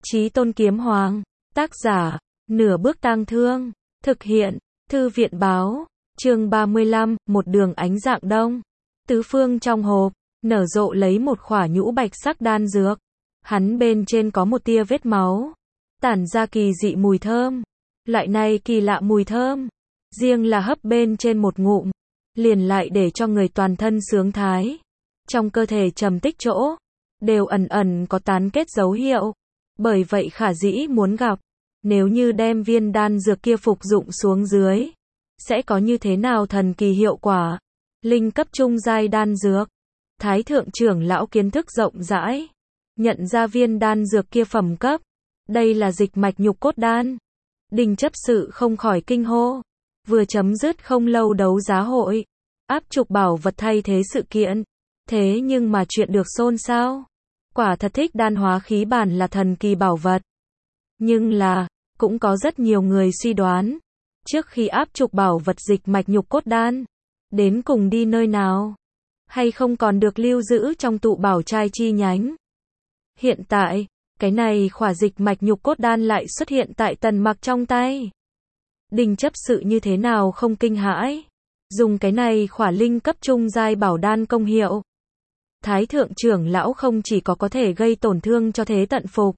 Chí Tôn Kiếm Hoàng. Tác giả, Nửa Bước Tang Thương. Thực hiện, Thư viện Báo. Chương 35, một đường ánh dạng đông. Tứ phương trong hộp, nở rộ lấy một khỏa nhũ bạch sắc đan dược. Hắn bên trên có một tia vết máu, tản ra kỳ dị mùi thơm. Loại này kỳ lạ mùi thơm, riêng là hấp bên trên một ngụm, liền lại để cho người toàn thân sướng thái. Trong cơ thể trầm tích chỗ, đều ẩn ẩn có tán kết dấu hiệu. Bởi vậy khả dĩ muốn gặp, nếu như đem viên đan dược kia phục dụng xuống dưới, sẽ có như thế nào thần kỳ hiệu quả. Linh cấp trung giai đan dược. Thái thượng trưởng lão kiến thức rộng rãi, nhận ra viên đan dược kia phẩm cấp. Đây là dịch mạch nhục cốt đan. Đình chấp sự không khỏi kinh hô. Vừa chấm dứt không lâu đấu giá hội, áp trục bảo vật thay thế sự kiện. Thế nhưng mà chuyện được xôn xao. Quả thật thích đan hóa khí bản là thần kỳ bảo vật. Nhưng là, cũng có rất nhiều người suy đoán, trước khi áp trục bảo vật dịch mạch nhục cốt đan, đến cùng đi nơi nào, hay không còn được lưu giữ trong tụ bảo trai chi nhánh. Hiện tại, cái này khỏa dịch mạch nhục cốt đan lại xuất hiện tại Tần Mặc trong tay. Đình chấp sự như thế nào không kinh hãi, dùng cái này khỏa linh cấp trung giai bảo đan công hiệu. Thái thượng trưởng lão không chỉ có thể gây tổn thương cho thế tận phục,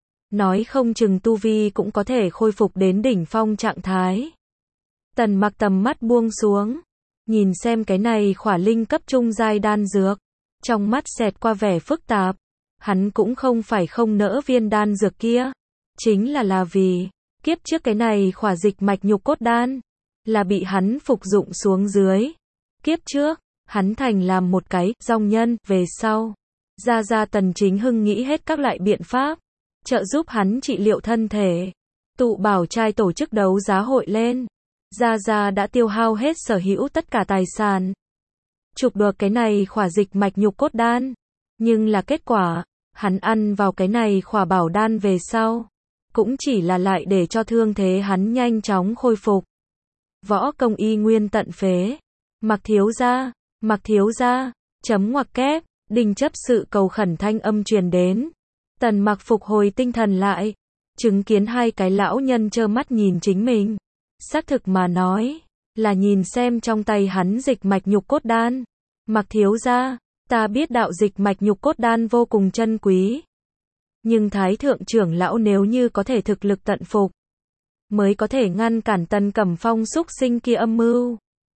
nói không chừng tu vi cũng có thể khôi phục đến đỉnh phong trạng thái. Tần Mặc tầm mắt buông xuống, nhìn xem cái này khỏa linh cấp trung giai đan dược, trong mắt xẹt qua vẻ phức tạp. Hắn cũng không phải không nỡ viên đan dược kia, chính là vì kiếp trước cái này khỏa dịch mạch nhục cốt đan là bị hắn phục dụng xuống dưới. Kiếp trước, hắn thành làm một cái dòng nhân, về sau, gia Tần Chính Hưng nghĩ hết các loại biện pháp, trợ giúp hắn trị liệu thân thể. Tụ bảo trai tổ chức đấu giá hội lên, gia đã tiêu hao hết sở hữu tất cả tài sản, chụp được cái này khỏa dịch mạch nhục cốt đan. Nhưng là kết quả, hắn ăn vào cái này khỏa bảo đan về sau, cũng chỉ là lại để cho thương thế hắn nhanh chóng khôi phục. Võ công y nguyên tận phế. Mặc thiếu gia, chấm ngoặc kép, đình chấp sự cầu khẩn thanh âm truyền đến. Tần Mặc phục hồi tinh thần lại, chứng kiến hai cái lão nhân trơ mắt nhìn chính mình. Xác thực mà nói, là nhìn xem trong tay hắn dịch mạch nhục cốt đan. Mặc thiếu gia, ta biết đạo dịch mạch nhục cốt đan vô cùng chân quý. Nhưng Thái thượng trưởng lão nếu như có thể thực lực tận phục, mới có thể ngăn cản Tần Cẩm Phong xúc sinh kia âm mưu.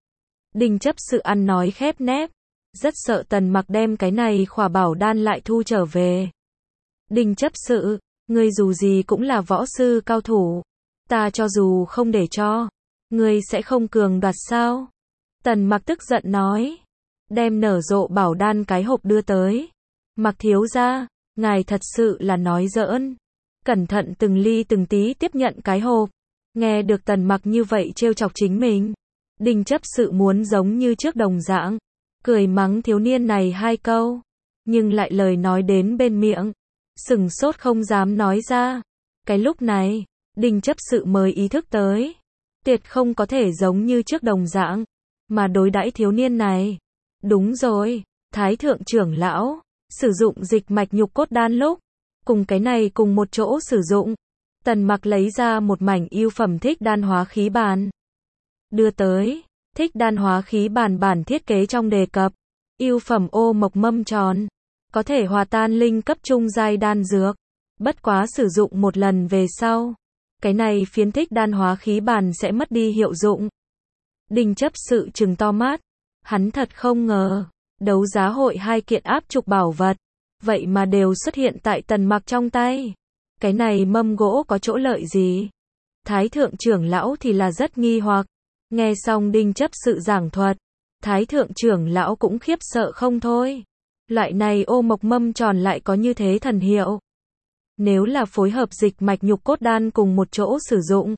Đình chấp sự ăn nói khép nép, rất sợ Tần Mặc đem cái này khỏa bảo đan lại thu trở về. Đình chấp sự, ngươi dù gì cũng là võ sư cao thủ, ta cho dù không để cho, ngươi sẽ không cường đoạt sao? Tần Mặc tức giận nói, đem nở rộ bảo đan cái hộp đưa tới. Mặc thiếu gia, ngài thật sự là nói giỡn. Cẩn thận từng ly từng tí tiếp nhận cái hộp. Nghe được Tần Mặc như vậy trêu chọc chính mình, đình chấp sự muốn giống như trước đồng dạng, cười mắng thiếu niên này hai câu, nhưng lại lời nói đến bên miệng, sửng sốt không dám nói ra. Cái lúc này, đình chấp sự mới ý thức tới, tuyệt không có thể giống như trước đồng dạng, mà đối đãi thiếu niên này. Đúng rồi, Thái thượng trưởng lão, sử dụng dịch mạch nhục cốt đan lúc, cùng cái này cùng một chỗ sử dụng. Tần Mặc lấy ra một mảnh yêu phẩm thích đan hóa khí bàn, đưa tới. Thích đan hóa khí bàn bản thiết kế trong đề cập, yêu phẩm ô mộc mâm tròn, có thể hòa tan linh cấp trung giai đan dược. Bất quá sử dụng một lần về sau, cái này phiến thích đan hóa khí bàn sẽ mất đi hiệu dụng. Đình chấp sự trừng to mắt, hắn thật không ngờ, đấu giá hội hai kiện áp trục bảo vật, vậy mà đều xuất hiện tại Tần Mặc trong tay. Cái này mâm gỗ có chỗ lợi gì? Thái thượng trưởng lão thì là rất nghi hoặc. Nghe xong đình chấp sự giảng thuật, Thái thượng trưởng lão cũng khiếp sợ không thôi. Loại này ô mộc mâm tròn lại có như thế thần hiệu. Nếu là phối hợp dịch mạch nhục cốt đan cùng một chỗ sử dụng,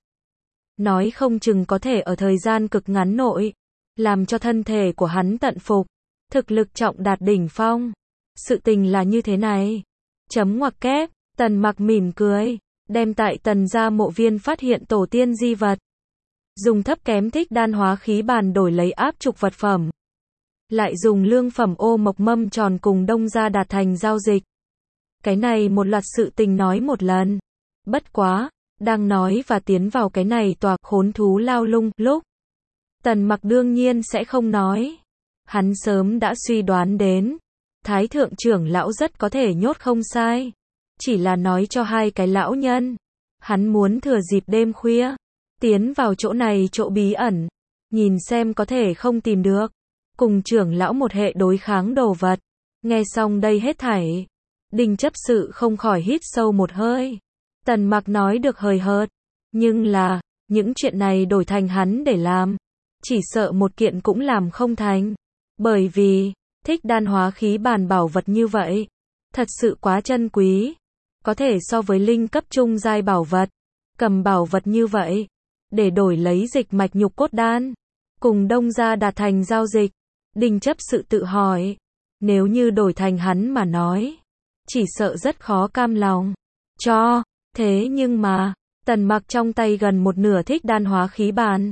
nói không chừng có thể ở thời gian cực ngắn nội, làm cho thân thể của hắn tận phục, thực lực trọng đạt đỉnh phong. Sự tình là như thế này. Chấm ngoặc kép, Tần Mặc mỉm cười, đem tại Tần gia mộ viên phát hiện tổ tiên di vật, dùng thấp kém thích đan hóa khí bàn đổi lấy áp trục vật phẩm, lại dùng lương phẩm ô mộc mâm tròn cùng Đông gia đạt thành giao dịch. Cái này một loạt sự tình nói một lần. Bất quá, đang nói và tiến vào cái này tòa khốn thú lao lung lúc. Tần Mặc đương nhiên sẽ không nói. Hắn sớm đã suy đoán đến. Thái thượng trưởng lão rất có thể nhốt không sai. Chỉ là nói cho hai cái lão nhân. Hắn muốn thừa dịp đêm khuya. Tiến vào chỗ này chỗ bí ẩn. Nhìn xem có thể không tìm được. Cùng trưởng lão một hệ đối kháng đồ vật. Nghe xong đây hết thảy. Đinh chấp sự không khỏi hít sâu một hơi. Tần Mặc nói được hời hợt. Nhưng là, những chuyện này đổi thành hắn để làm. Chỉ sợ một kiện cũng làm không thành. Bởi vì, thích đan hóa khí bàn bảo vật như vậy. Thật sự quá chân quý. Có thể so với linh cấp trung giai bảo vật. Cầm bảo vật như vậy. Để đổi lấy dịch mạch nhục cốt đan. Cùng Đông gia đạt thành giao dịch. Đinh chấp sự tự hỏi. Nếu như đổi thành hắn mà nói. Chỉ sợ rất khó cam lòng. Cho. Thế nhưng mà. Tần Mặc trong tay gần một nửa thích đan hóa khí bàn.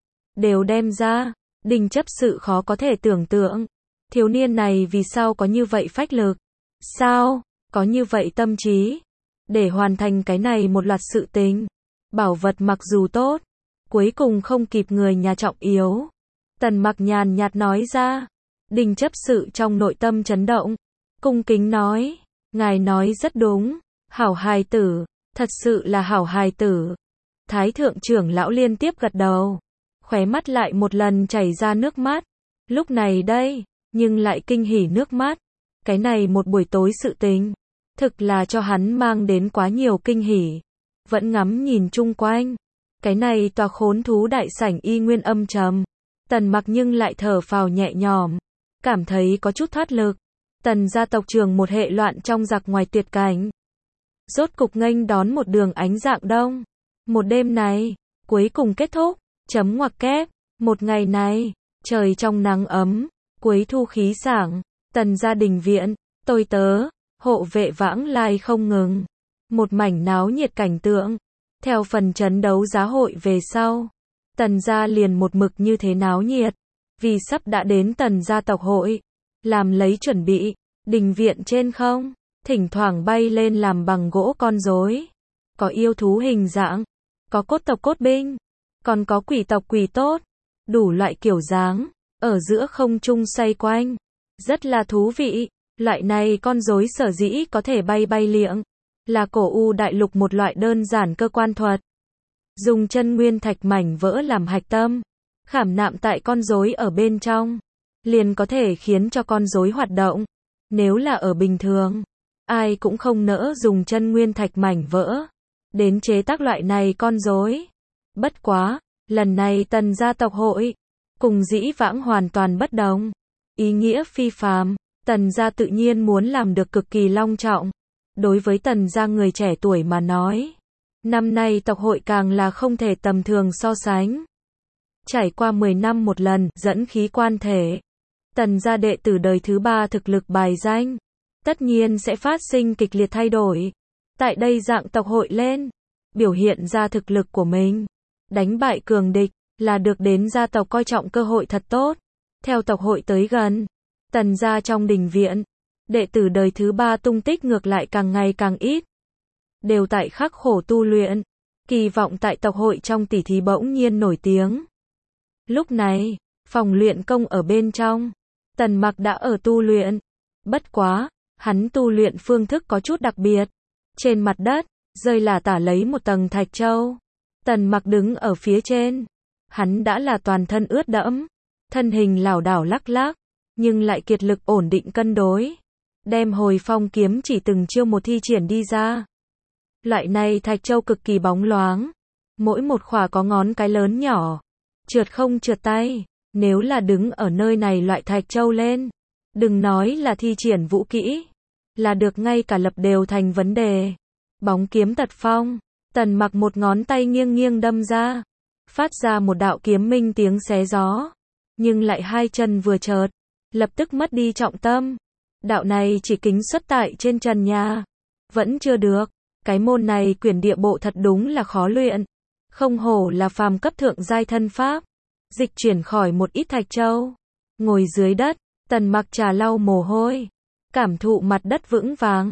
Đều đem ra. Đinh chấp sự khó có thể tưởng tượng. Thiếu niên này vì sao có như vậy phách lực. Sao. Có như vậy tâm trí. Để hoàn thành cái này một loạt sự tình. Bảo vật mặc dù tốt. Cuối cùng không kịp người nhà trọng yếu. Tần Mặc nhàn nhạt nói ra. Đinh chấp sự trong nội tâm chấn động. Cung kính nói. Ngài nói rất đúng. Hảo hài tử. Thật sự là hảo hài tử. Thái thượng trưởng lão liên tiếp gật đầu. Khóe mắt lại một lần chảy ra nước mắt. Lúc này đây. Nhưng lại kinh hỉ nước mắt. Cái này một buổi tối sự tình. Thực là cho hắn mang đến quá nhiều kinh hỉ. Vẫn ngắm nhìn chung quanh. Cái này tòa khốn thú đại sảnh y nguyên âm trầm. Tần Mặc nhưng lại thở phào nhẹ nhõm. Cảm thấy có chút thoát lực. Tần gia tộc trưởng một hệ loạn trong giặc ngoài tuyệt cảnh. Rốt cục nghênh đón một đường ánh rạng đông. Một đêm này, cuối cùng kết thúc. Chấm ngoặc kép. Một ngày này, trời trong nắng ấm. Cuối thu khí sảng. Tần gia đình viện, tôi tớ, hộ vệ vãng lai không ngừng. Một mảnh náo nhiệt cảnh tượng. Theo phần chấn đấu giá hội về sau. Tần gia liền một mực như thế náo nhiệt. Vì sắp đã đến tần gia tộc hội. Làm lấy chuẩn bị. Đình viện trên không. Thỉnh thoảng bay lên làm bằng gỗ con rối. Có yêu thú hình dạng. Có cốt tộc cốt binh. Còn có quỷ tộc quỷ tốt. Đủ loại kiểu dáng. Ở giữa không trung xoay quanh. Rất là thú vị. Loại này con rối sở dĩ có thể bay bay liệng. Là cổ u đại lục một loại đơn giản cơ quan thuật. Dùng chân nguyên thạch mảnh vỡ làm hạch tâm. Khảm nạm tại con rối ở bên trong. Liền có thể khiến cho con rối hoạt động. Nếu là ở bình thường. Ai cũng không nỡ dùng chân nguyên thạch mảnh vỡ. Đến chế tác loại này con rối. Bất quá. Lần này tần gia tộc hội. Cùng dĩ vãng hoàn toàn bất đồng. Ý nghĩa phi phàm. Tần gia tự nhiên muốn làm được cực kỳ long trọng. Đối với tần gia người trẻ tuổi mà nói. Năm nay tộc hội càng là không thể tầm thường so sánh. Trải qua 10 năm một lần, dẫn khí quan thể. Tần gia đệ tử đời thứ 3 thực lực bài danh. Tất nhiên sẽ phát sinh kịch liệt thay đổi. Tại đây dạng tộc hội lên. Biểu hiện ra thực lực của mình. Đánh bại cường địch. Là được đến gia tộc coi trọng cơ hội thật tốt. Theo tộc hội tới gần. Tần gia trong đình viện. Đệ tử đời thứ 3 tung tích ngược lại càng ngày càng ít. Đều tại khắc khổ tu luyện. Kỳ vọng tại tộc hội trong tỷ thí bỗng nhiên nổi tiếng. Lúc này, phòng luyện công ở bên trong. Tần Mặc đã ở tu luyện. Bất quá, hắn tu luyện phương thức có chút đặc biệt. Trên mặt đất, rơi là tả lấy một tầng thạch châu. Tần Mặc đứng ở phía trên. Hắn đã là toàn thân ướt đẫm. Thân hình lảo đảo lắc lắc. Nhưng lại kiệt lực ổn định cân đối. Đem hồi phong kiếm chỉ từng chiêu một thi triển đi ra. Loại này thạch châu cực kỳ bóng loáng. Mỗi một khỏa có ngón cái lớn nhỏ. Trượt không trượt tay. Nếu là đứng ở nơi này loại thạch châu lên. Đừng nói là thi triển vũ kỹ. Là được ngay cả lập đều thành vấn đề. Bóng kiếm tật phong. Tần Mặc một ngón tay nghiêng nghiêng đâm ra. Phát ra một đạo kiếm minh tiếng xé gió. Nhưng lại hai chân vừa chợt. Lập tức mất đi trọng tâm. Đạo này chỉ kính xuất tại trên trần nhà. Vẫn chưa được. Cái môn này quyển địa bộ thật đúng là khó luyện. Không hổ là phàm cấp thượng giai thân pháp. Dịch chuyển khỏi một ít thạch châu. Ngồi dưới đất. Tần Mặc trà lau mồ hôi. Cảm thụ mặt đất vững vàng.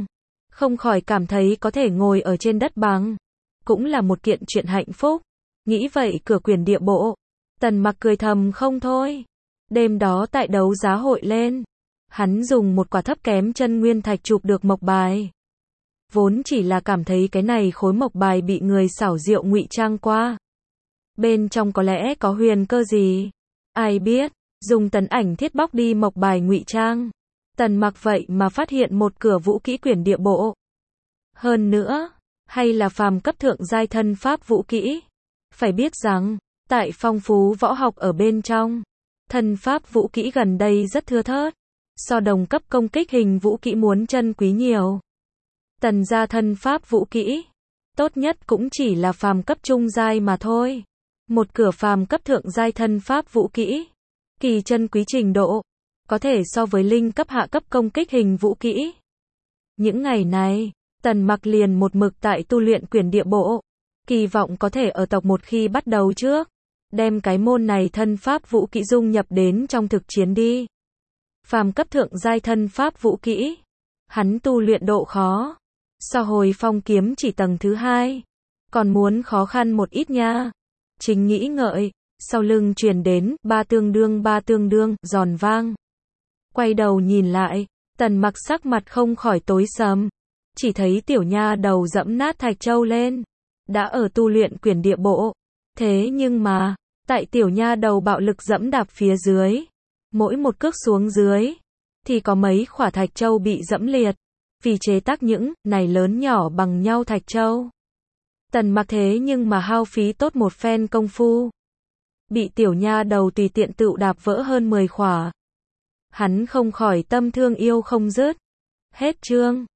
không khỏi cảm thấy có thể ngồi ở trên đất bằng, cũng là một kiện chuyện hạnh phúc. Nghĩ vậy cửa quyển địa bộ, Tần Mặc cười thầm không thôi. Đêm đó tại đấu giá hội lên, hắn dùng một quả thấp kém chân nguyên thạch chụp được mộc bài. Vốn chỉ là cảm thấy cái này khối mộc bài bị người xảo diệu ngụy trang qua. Bên trong có lẽ có huyền cơ gì, ai biết, dùng tấn ảnh thiết bóc đi mộc bài ngụy trang. Tần Mặc vậy mà phát hiện một cửa vũ kỹ quyển địa bộ. Hơn nữa, hay là phàm cấp thượng giai thân pháp vũ kỹ. Phải biết rằng, tại phong phú võ học ở bên trong, thân pháp vũ kỹ gần đây rất thưa thớt. So đồng cấp công kích hình vũ kỹ muốn chân quý nhiều. Tần gia thân pháp vũ kỹ, tốt nhất cũng chỉ là phàm cấp trung giai mà thôi. Một cửa phàm cấp thượng giai thân pháp vũ kỹ, kỳ chân quý trình độ, có thể so với linh cấp hạ cấp công kích hình vũ kỹ. Những ngày này, Tần Mặc liền một mực tại tu luyện quyển địa bộ, kỳ vọng có thể ở tộc một khi bắt đầu trước, đem cái môn này thân pháp vũ kỹ dung nhập đến trong thực chiến đi. Phàm cấp thượng giai thân pháp vũ kỹ, hắn tu luyện độ khó, so hồi phong kiếm chỉ tầng thứ 2, còn muốn khó khăn một ít nha. Chính nghĩ ngợi, sau lưng truyền đến ba tương đương, giòn vang. Quay đầu nhìn lại, Tần Mặc sắc mặt không khỏi tối sầm, chỉ thấy tiểu nha đầu dẫm nát thạch châu lên, đã ở tu luyện quyển địa bộ. Thế nhưng mà, tại tiểu nha đầu bạo lực dẫm đạp phía dưới, mỗi một cước xuống dưới, thì có mấy khỏa thạch châu bị dẫm liệt, vì chế tác những này lớn nhỏ bằng nhau thạch châu. Tần Mặc thế nhưng mà hao phí tốt một phen công phu, bị tiểu nha đầu tùy tiện tự đạp vỡ hơn 10 khỏa. Hắn không khỏi tâm thương yêu không dứt. Hết chương.